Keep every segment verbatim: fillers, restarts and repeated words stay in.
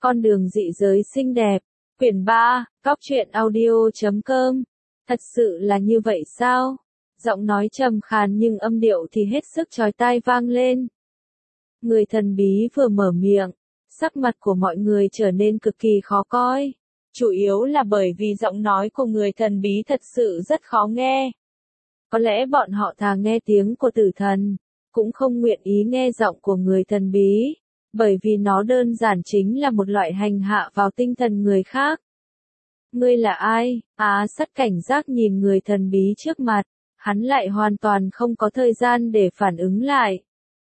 Con đường dị giới xinh đẹp. Quyển ba, Cóc truyện audio chấm com. Thật sự là như vậy sao? Giọng nói trầm khàn nhưng âm điệu thì hết sức chói tai vang lên. Người thần bí vừa mở miệng, sắc mặt của mọi người trở nên cực kỳ khó coi. Chủ yếu là bởi vì giọng nói của người thần bí thật sự rất khó nghe. Có lẽ bọn họ thà nghe tiếng của tử thần, cũng không nguyện ý nghe giọng của người thần bí, bởi vì nó đơn giản chính là một loại hành hạ vào tinh thần người khác. Ngươi là ai? Á Sắt cảnh giác nhìn người thần bí trước mặt, hắn lại hoàn toàn không có thời gian để phản ứng lại.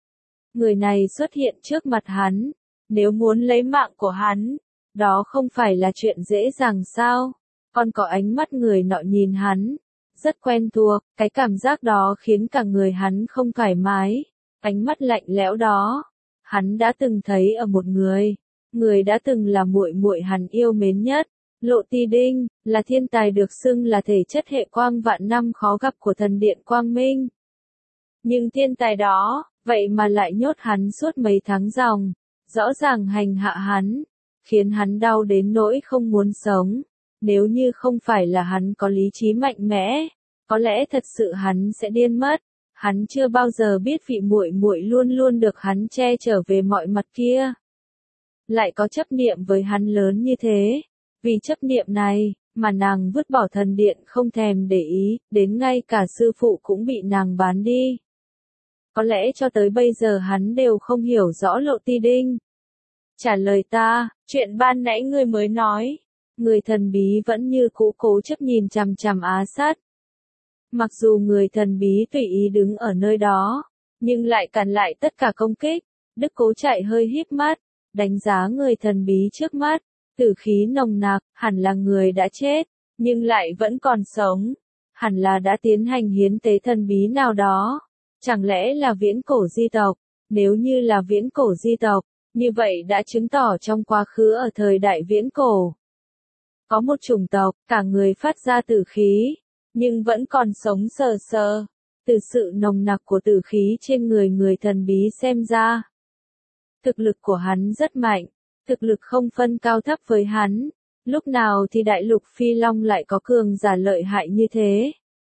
Người này xuất hiện trước mặt hắn, nếu muốn lấy mạng của hắn, đó không phải là chuyện dễ dàng sao? Còn có ánh mắt người nọ nhìn hắn, rất quen thuộc, cái cảm giác đó khiến cả người hắn không thoải mái, ánh mắt lạnh lẽo đó, hắn đã từng thấy ở một người, người đã từng là muội muội hắn yêu mến nhất, Lộ Ti Đinh, là thiên tài được xưng là thể chất hệ quang vạn năm khó gặp của thần điện Quang Minh. Nhưng thiên tài đó, vậy mà lại nhốt hắn suốt mấy tháng ròng, rõ ràng hành hạ hắn, khiến hắn đau đến nỗi không muốn sống. Nếu như không phải là hắn có lý trí mạnh mẽ, có lẽ thật sự hắn sẽ điên mất. Hắn chưa bao giờ biết vị muội muội luôn luôn được hắn che chở về mọi mặt kia, lại có chấp niệm với hắn lớn như thế. Vì chấp niệm này, mà nàng vứt bỏ thần điện không thèm để ý, đến ngay cả sư phụ cũng bị nàng bán đi. Có lẽ cho tới bây giờ hắn đều không hiểu rõ Lộ Ti Đinh. Trả lời ta, chuyện ban nãy ngươi mới nói. Người thần bí vẫn như cũ cố chấp nhìn chằm chằm Á Sắt. Mặc dù người thần bí tùy ý đứng ở nơi đó, nhưng lại cản lại tất cả công kích. Đức Cố Chạy hơi híp mắt, đánh giá người thần bí trước mắt, tử khí nồng nặc, hẳn là người đã chết, nhưng lại vẫn còn sống. Hẳn là đã tiến hành hiến tế thần bí nào đó. Chẳng lẽ là viễn cổ di tộc? Nếu như là viễn cổ di tộc, như vậy đã chứng tỏ trong quá khứ ở thời đại viễn cổ, có một chủng tộc, cả người phát ra tử khí, nhưng vẫn còn sống sờ sờ. Từ sự nồng nặc của tử khí trên người người thần bí xem ra, thực lực của hắn rất mạnh, thực lực không phân cao thấp với hắn. Lúc nào thì đại lục Phi Long lại có cường giả lợi hại như thế?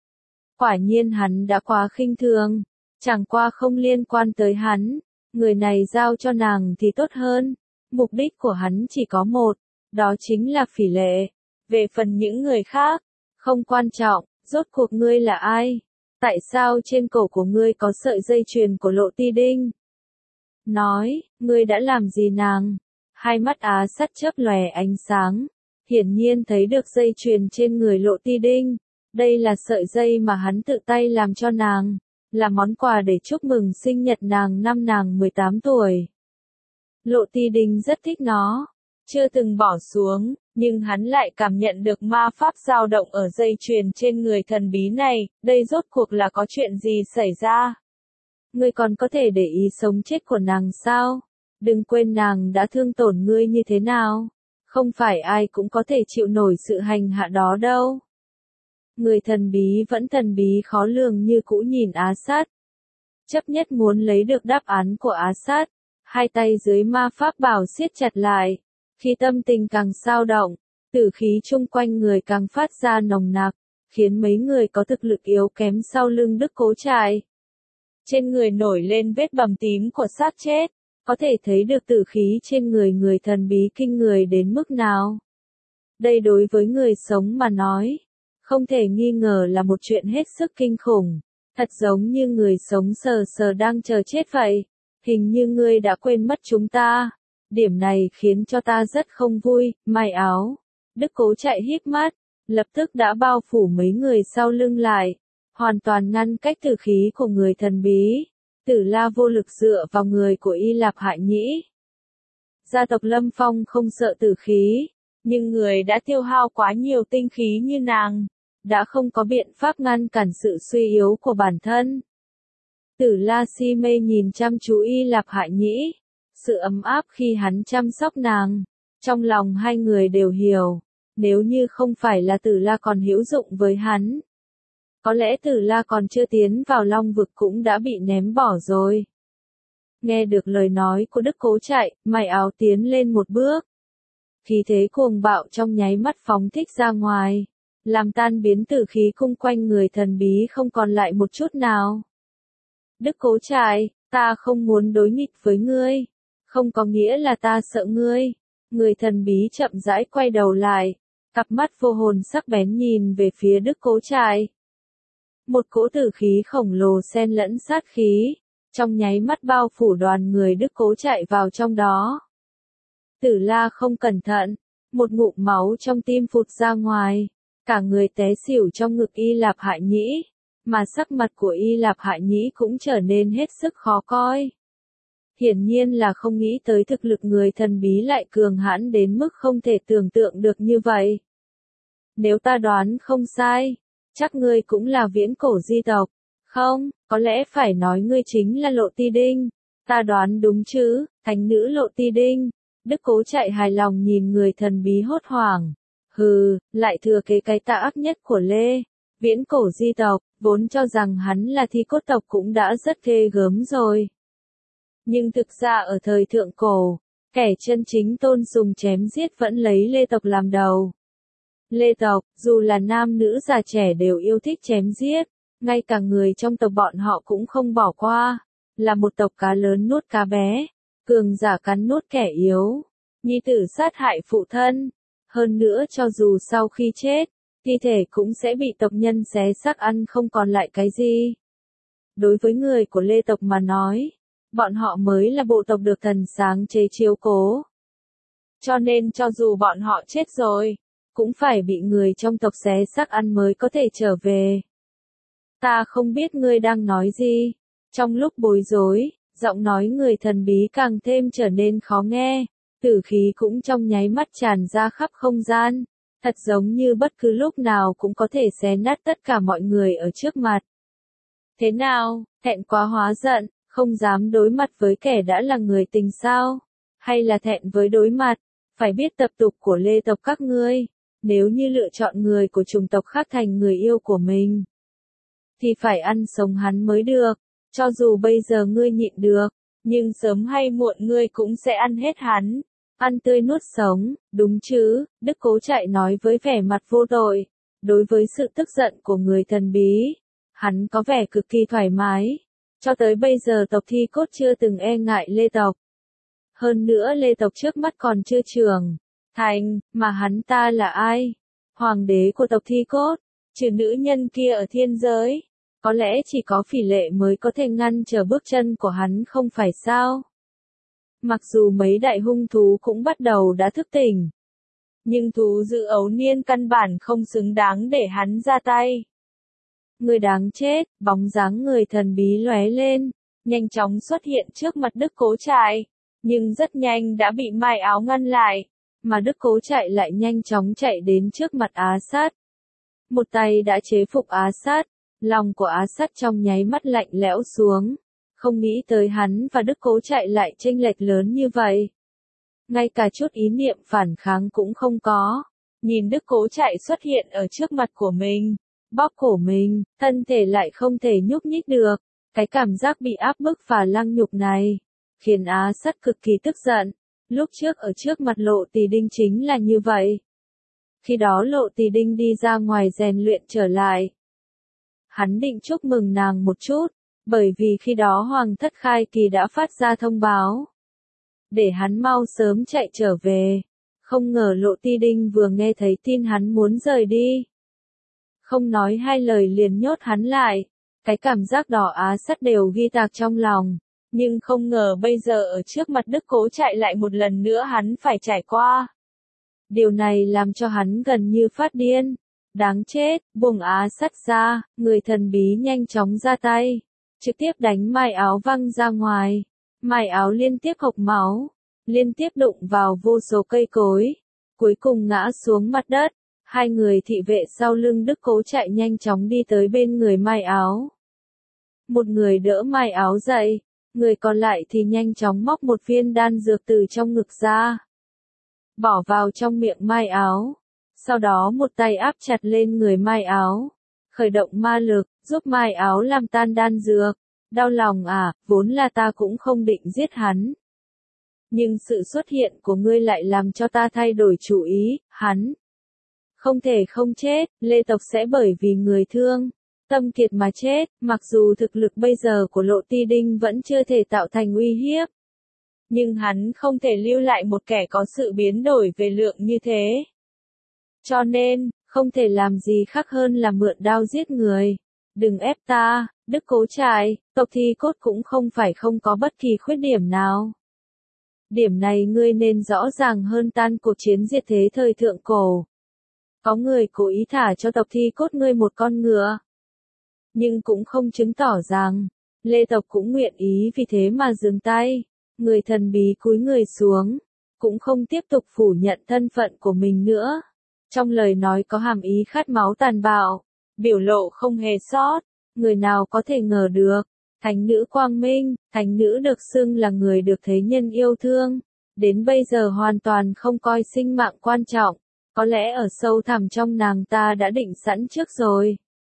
Quả nhiên hắn đã quá khinh thường, chẳng qua không liên quan tới hắn, người này giao cho nàng thì tốt hơn. Mục đích của hắn chỉ có một, đó chính là Phỉ Lệ. Về phần những người khác, không quan trọng. Rốt cuộc ngươi là ai? Tại sao trên cổ của ngươi có sợi dây chuyền của Lộ Ti Đinh? Nói, ngươi đã làm gì nàng? Hai mắt Á Sắt chớp lòe ánh sáng, hiển nhiên thấy được dây chuyền trên người Lộ Ti Đinh. Đây là sợi dây mà hắn tự tay làm cho nàng, là món quà để chúc mừng sinh nhật nàng năm nàng mười tám tuổi. Lộ Ti Đinh rất thích nó, chưa từng bỏ xuống, nhưng hắn lại cảm nhận được ma pháp dao động ở dây chuyền trên người thần bí này. Đây rốt cuộc là có chuyện gì xảy ra? Ngươi còn có thể để ý sống chết của nàng sao? Đừng quên nàng đã thương tổn ngươi như thế nào. Không phải ai cũng có thể chịu nổi sự hành hạ đó đâu. Người thần bí vẫn thần bí khó lường như cũ nhìn Á Sắt, chấp nhất muốn lấy được đáp án của Á Sắt. Hai tay dưới ma pháp bảo siết chặt lại, khi tâm tình càng dao động, tử khí chung quanh người càng phát ra nồng nặc, khiến mấy người có thực lực yếu kém sau lưng Đức Cố Chạy, trên người nổi lên vết bầm tím của xác chết. Có thể thấy được tử khí trên người người thần bí kinh người đến mức nào. Đây đối với người sống mà nói, không thể nghi ngờ là một chuyện hết sức kinh khủng, thật giống như người sống sờ sờ đang chờ chết vậy. Hình như ngươi đã quên mất chúng ta. Điểm này khiến cho ta rất không vui. May áo, Đức Cố Chạy híp mắt, lập tức đã bao phủ mấy người sau lưng lại, hoàn toàn ngăn cách tử khí của người thần bí. Tử La vô lực dựa vào người của Y Lạp Hại Nhĩ. Gia tộc Lâm Phong không sợ tử khí, nhưng người đã tiêu hao quá nhiều tinh khí như nàng, đã không có biện pháp ngăn cản sự suy yếu của bản thân. Tử La si mê nhìn chăm chú Y Lạp Hại Nhĩ, sự ấm áp khi hắn chăm sóc nàng. Trong lòng hai người đều hiểu, nếu như không phải là Tử La còn hữu dụng với hắn, có lẽ Tử La còn chưa tiến vào Long vực cũng đã bị ném bỏ rồi. Nghe được lời nói của Đức Cố Chạy, Mày Áo tiến lên một bước, khí thế cuồng bạo trong nháy mắt phóng thích ra ngoài, làm tan biến tử khí cung quanh người thần bí không còn lại một chút nào. Đức Cố Trại, ta không muốn đối nghịch với ngươi, không có nghĩa là ta sợ ngươi. Người thần bí chậm rãi quay đầu lại, cặp mắt vô hồn sắc bén nhìn về phía Đức Cố Trại. Một cỗ tử khí khổng lồ xen lẫn sát khí, trong nháy mắt bao phủ đoàn người Đức Cố Trại vào trong đó. Tử La không cẩn thận, một ngụm máu trong tim phụt ra ngoài, cả người té xỉu trong ngực Y Lạp Hại Nhĩ, mà sắc mặt của Y Lạp Hại Nhĩ cũng trở nên hết sức khó coi. Hiển nhiên là không nghĩ tới thực lực người thần bí lại cường hãn đến mức không thể tưởng tượng được như vậy. Nếu ta đoán không sai, chắc ngươi cũng là viễn cổ di tộc, không, có lẽ phải nói ngươi chính là Lộ Ti Đinh. Ta đoán đúng chứ, thánh nữ Lộ Ti Đinh. Đức Cố Trại hài lòng nhìn người thần bí hốt hoảng. Hừ, lại thừa kế cái tà ác nhất của Lê. Viễn cổ di tộc, vốn cho rằng hắn là thi cốt tộc cũng đã rất ghê gớm rồi. Nhưng thực ra ở thời thượng cổ, kẻ chân chính tôn sùng chém giết vẫn lấy Lê tộc làm đầu. Lê tộc, dù là nam nữ già trẻ đều yêu thích chém giết, ngay cả người trong tộc bọn họ cũng không bỏ qua, là một tộc cá lớn nuốt cá bé, cường giả cắn nuốt kẻ yếu, nhi tử sát hại phụ thân, hơn nữa cho dù sau khi chết, thi thể cũng sẽ bị tộc nhân xé xác ăn không còn lại cái gì. Đối với người của Lê tộc mà nói, bọn họ mới là bộ tộc được thần sáng chế chiếu cố. Cho nên cho dù bọn họ chết rồi, cũng phải bị người trong tộc xé xác ăn mới có thể trở về. Ta không biết ngươi đang nói gì. Trong lúc bối rối, giọng nói người thần bí càng thêm trở nên khó nghe, tử khí cũng trong nháy mắt tràn ra khắp không gian, thật giống như bất cứ lúc nào cũng có thể xé nát tất cả mọi người ở trước mặt. Thế nào, thẹn quá hóa giận, không dám đối mặt với kẻ đã là người tình sao? Hay là thẹn với đối mặt, phải biết tập tục của Lê tộc các ngươi, nếu như lựa chọn người của chủng tộc khác thành người yêu của mình, thì phải ăn sống hắn mới được, cho dù bây giờ ngươi nhịn được, nhưng sớm hay muộn ngươi cũng sẽ ăn hết hắn, ăn tươi nuốt sống, đúng chứ, Đức Cố Trại nói với vẻ mặt vô tội, đối với sự tức giận của người thần bí, hắn có vẻ cực kỳ thoải mái, cho tới bây giờ tộc Thi Cốt chưa từng e ngại Lê tộc. Hơn nữa Lê tộc trước mắt còn chưa trưởng thành, mà hắn ta là ai? Hoàng đế của tộc Thi Cốt, trừ nữ nhân kia ở thiên giới, có lẽ chỉ có Phỉ Lệ mới có thể ngăn trở bước chân của hắn không phải sao? Mặc dù mấy đại hung thú cũng bắt đầu đã thức tỉnh, nhưng thú dữ ấu niên căn bản không xứng đáng để hắn ra tay. Người đáng chết, bóng dáng người thần bí lóe lên, nhanh chóng xuất hiện trước mặt Đức Cố Trại, nhưng rất nhanh đã bị Mai Áo ngăn lại, mà Đức Cố Trại lại nhanh chóng chạy đến trước mặt Á Sát. Một tay đã chế phục Á Sát, lòng của Á Sát trong nháy mắt lạnh lẽo xuống, không nghĩ tới hắn và Đức Cố Trại lại chênh lệch lớn như vậy. Ngay cả chút ý niệm phản kháng cũng không có, nhìn Đức Cố Trại xuất hiện ở trước mặt của mình, bóp cổ mình, thân thể lại không thể nhúc nhích được, cái cảm giác bị áp bức và lăng nhục này, khiến Á Sát cực kỳ tức giận. Lúc trước ở trước mặt Lộ Tỳ Đinh chính là như vậy. Khi đó Lộ Tỳ Đinh đi ra ngoài rèn luyện trở lại. Hắn định chúc mừng nàng một chút, bởi vì khi đó Hoàng thất Khai Kỳ đã phát ra thông báo, để hắn mau sớm chạy trở về. Không ngờ Lộ Ti Đinh vừa nghe thấy tin hắn muốn rời đi, không nói hai lời liền nhốt hắn lại. Cái cảm giác đỏ Á Sát đều ghi tạc trong lòng, nhưng không ngờ bây giờ ở trước mặt Đức Cố Trại lại một lần nữa hắn phải trải qua. Điều này làm cho hắn gần như phát điên. Đáng chết, buông Á Sát ra, người thần bí nhanh chóng ra tay, trực tiếp đánh Mai Áo văng ra ngoài. Mai Áo liên tiếp hộc máu, liên tiếp đụng vào vô số cây cối, cuối cùng ngã xuống mặt đất. Hai người thị vệ sau lưng Đức Cố Trại nhanh chóng đi tới bên người Mai Áo. Một người đỡ Mai Áo dậy, người còn lại thì nhanh chóng móc một viên đan dược từ trong ngực ra, bỏ vào trong miệng Mai Áo. Sau đó một tay áp chặt lên người Mai Áo, khởi động ma lực, giúp Mai Áo làm tan đan dược. Đau lòng à, vốn là ta cũng không định giết hắn, Nhưng sự xuất hiện của ngươi lại làm cho ta thay đổi chủ ý, hắn không thể không chết, Lê tộc sẽ bởi vì người thương tâm kiệt mà chết, mặc dù thực lực bây giờ của Lộ Ti Đinh vẫn chưa thể tạo thành uy hiếp. Nhưng hắn không thể lưu lại một kẻ có sự biến đổi về lượng như thế. Cho nên, không thể làm gì khác hơn là mượn đao giết người. Đừng ép ta, Đức Cố Trại, tộc Thi Cốt cũng không phải không có bất kỳ khuyết điểm nào. Điểm này ngươi nên rõ ràng hơn tan cuộc chiến diệt thế thời thượng cổ. Có người cố ý thả cho tộc Thi Cốt ngươi một con ngựa. Nhưng cũng không chứng tỏ rằng, Lê tộc cũng nguyện ý vì thế mà dừng tay. Người thần bí cúi người xuống, cũng không tiếp tục phủ nhận thân phận của mình nữa. Trong lời nói có hàm ý khát máu tàn bạo, biểu lộ không hề sót, người nào có thể ngờ được. Thánh nữ Quang Minh, thánh nữ được xưng là người được thế nhân yêu thương, đến bây giờ hoàn toàn không coi sinh mạng quan trọng, có lẽ ở sâu thẳm trong nàng ta đã định sẵn trước rồi.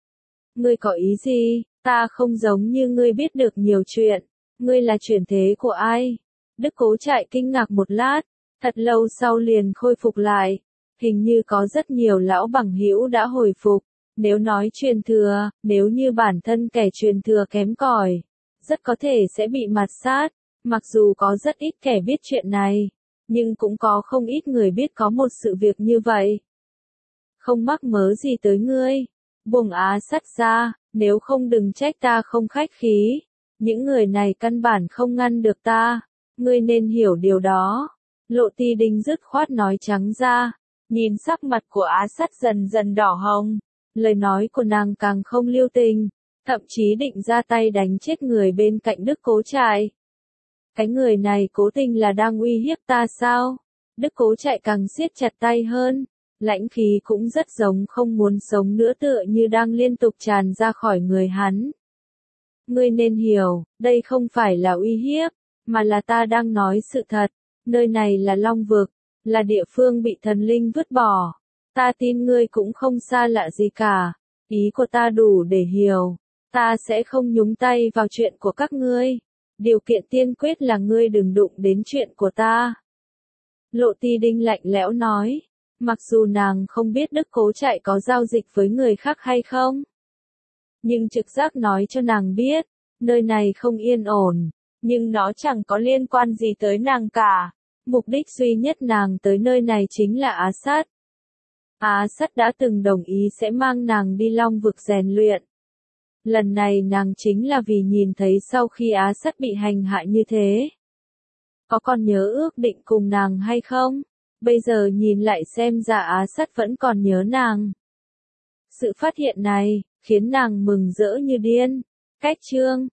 Ngươi có ý gì, ta không giống như ngươi biết được nhiều chuyện, ngươi là chuyển thế của ai? Đức Cố Trại kinh ngạc một lát, thật lâu sau liền khôi phục lại, hình như có rất nhiều lão bằng hữu đã hồi phục. Nếu nói truyền thừa, nếu như bản thân kẻ truyền thừa kém cỏi, rất có thể sẽ bị mạt sát, mặc dù có rất ít kẻ biết chuyện này, nhưng cũng có không ít người biết có một sự việc như vậy. Không mắc mớ gì tới ngươi, buông Á Sắt ra, nếu không đừng trách ta không khách khí, những người này căn bản không ngăn được ta, ngươi nên hiểu điều đó. Lộ Ti Đinh dứt khoát nói trắng ra, nhìn sắc mặt của Á Sắt dần dần đỏ hồng. Lời nói của nàng càng không lưu tình, thậm chí định ra tay đánh chết người bên cạnh Đức Cố Trại. Cái người này cố tình là đang uy hiếp ta sao? Đức Cố Trại càng siết chặt tay hơn, lãnh khí cũng rất giống không muốn sống nữa tựa như đang liên tục tràn ra khỏi người hắn. Ngươi nên hiểu, đây không phải là uy hiếp, mà là ta đang nói sự thật, nơi này là Long Vực, là địa phương bị thần linh vứt bỏ. Ta tin ngươi cũng không xa lạ gì cả, ý của ta đủ để hiểu, ta sẽ không nhúng tay vào chuyện của các ngươi, điều kiện tiên quyết là ngươi đừng đụng đến chuyện của ta. Lộ Ti Đinh lạnh lẽo nói, mặc dù nàng không biết Đức Cố Trại có giao dịch với người khác hay không, nhưng trực giác nói cho nàng biết, nơi này không yên ổn, nhưng nó chẳng có liên quan gì tới nàng cả, mục đích duy nhất nàng tới nơi này chính là Á Sắt. Á Sắt đã từng đồng ý sẽ mang nàng đi Long Vực rèn luyện. Lần này nàng chính là vì nhìn thấy sau khi Á Sắt bị hành hạ như thế. Có còn nhớ ước định cùng nàng hay không? Bây giờ nhìn lại xem ra Á Sắt vẫn còn nhớ nàng. Sự phát hiện này, khiến nàng mừng rỡ như điên. Cách chương